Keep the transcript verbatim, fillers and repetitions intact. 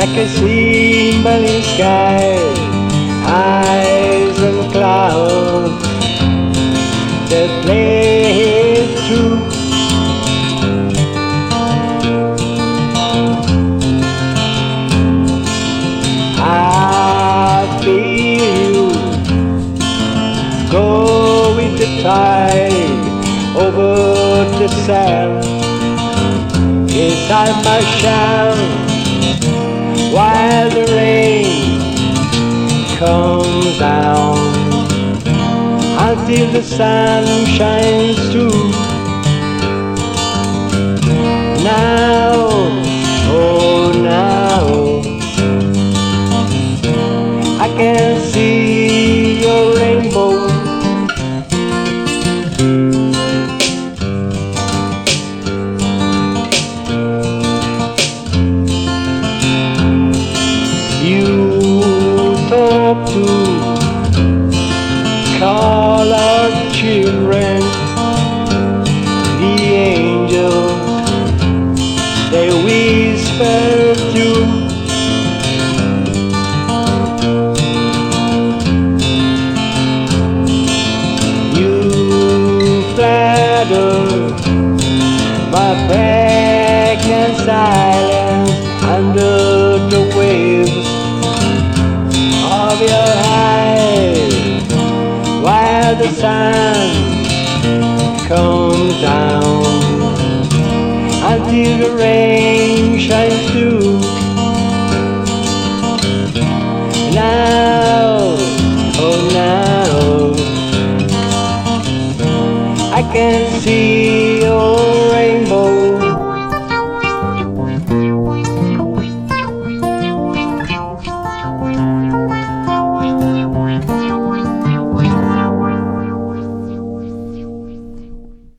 like a shimmering sky, eyes and clouds that play through. I feel you go with the tide over the sand. Inside my shell, while the rain comes down, until the sun shines through. Now, oh now, I can see your rainbow. You talk to colored children, the angels, they whisper through. You flatter my pregnant silence under the waves of your eyes, while the sun comes down, until the rain shines through. Now, oh now, I can see your